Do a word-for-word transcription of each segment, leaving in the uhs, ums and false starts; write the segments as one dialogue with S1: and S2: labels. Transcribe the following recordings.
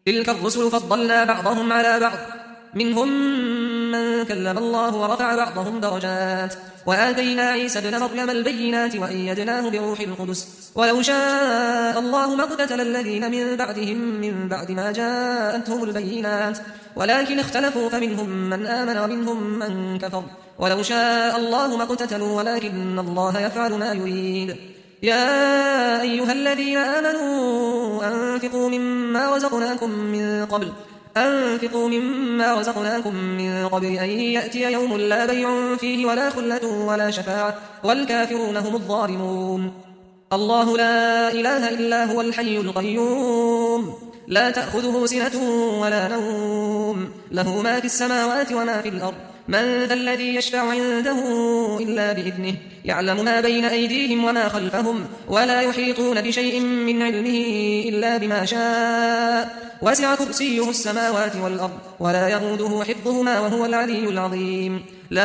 S1: تلك الرسل فضلنا بعضهم على بعض منهم من كلم الله ورفع بعضهم درجات وآتينا عيسى ابن مريم البينات وأيدناه بروح القدس ولو شاء الله ما اقتتل الذين من بعدهم من بعد ما جاءتهم البينات ولكن اختلفوا فمنهم من آمن ومنهم من كفر ولو شاء الله ما اقتتلوا ولكن الله يفعل ما يريد. يا أيها الذين آمنوا أنفقوا مما رزقناكم من قبل أنفقوا مما رزقناكم من قبل أن يأتي يوم لا بيع فيه ولا خلة ولا شفاعة والكافرون هم الظالمون. الله لا إله إلا هو الحي القيوم لا تأخذه سنة ولا نوم له ما في السماوات وما في الأرض من ذا الذي يشفع عنده إلا بإذنه يعلم ما بين أيديهم وما خلفهم ولا يحيطون بشيء من علمه إلا بما شاء وسع كرسيه السماوات والأرض ولا يئوده حفظهما وهو العلي العظيم.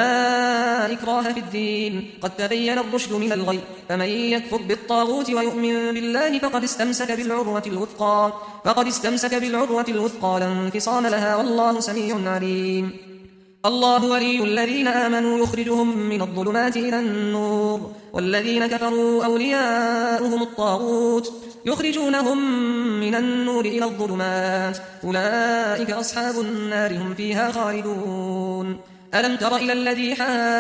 S1: لا إكراه في الدين قد تبين الرشد من الغي فمن يكفر بالطاغوت ويؤمن بالله فقد استمسك بالعروة الوثقى فقد استمسك بالعروة الوثقى لا انفصام لها والله سميع عليم. الله ولي الذين آمنوا يخرجهم من الظلمات إلى النور والذين كفروا أولياؤهم الطاغوت يخرجونهم من النور إلى الظلمات أولئك أصحاب النار هم فيها خالدون. ألم تر إلى الذي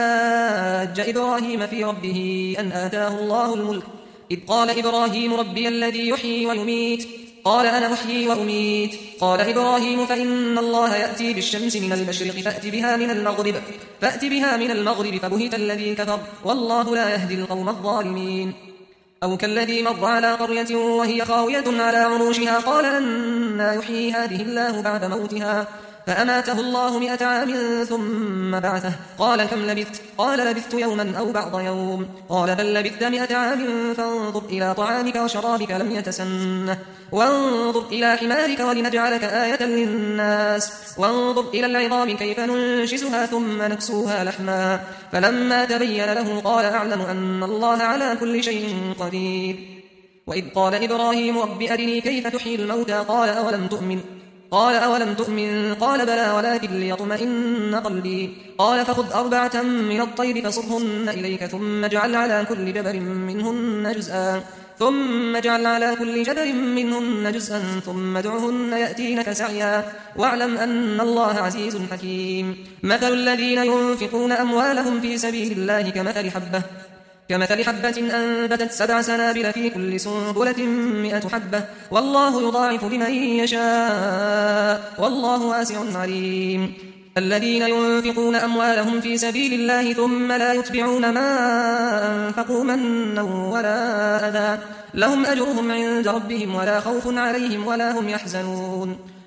S1: حاج إبراهيم في ربه أن آتاه الله الملك إذ قال إبراهيم ربي الذي يحيي ويميت قال أنا أحيي وأميت قال إبراهيم فإن الله يأتي بالشمس من المشرق فأت بها من المغرب فأت بها من المغرب فبهت الذي كفر والله لا يهدي القوم الظالمين. أو كالذي مر على قرية وهي خاوية على عروشها قال أنى يحيي هذه الله بعد موتها فأماته الله مئة عام ثم بعثه قال كم لبثت قال لبثت يوما أو بعض يوم قال بل لبثت مئة عام فانظر إلى طعامك وشرابك لم يتسنه وانظر إلى حمارك ولنجعلك آية للناس وانظر إلى العظام كيف ننشزها ثم نكسوها لحما فلما تبين له قال أعلم أن الله على كل شيء قدير. وإذ قال إبراهيم رب أرني كيف تحيي الموتى قال أولم تؤمن قال أولم تؤمن قال بلى ولكن ليطمئن قلبي قال فخذ أربعة من الطير فصرهن إليك ثم اجعل على كل جبل منهن جزءا ثم اجعل على كل جبل منهن جزءا ثم ادعهن يأتينك سعيا واعلم أن الله عزيز حكيم. مثل الذين ينفقون أموالهم في سبيل الله كمثل حبة كمثل حبة أنبتت سبع سنابل في كل سنبلة مئة حبة والله يضاعف لمن يشاء والله واسع عليم. الذين ينفقون أموالهم في سبيل الله ثم لا يتبعون ما أنفقوا منا ولا أذى لهم أجرهم عند ربهم ولا خوف عليهم ولا هم يحزنون.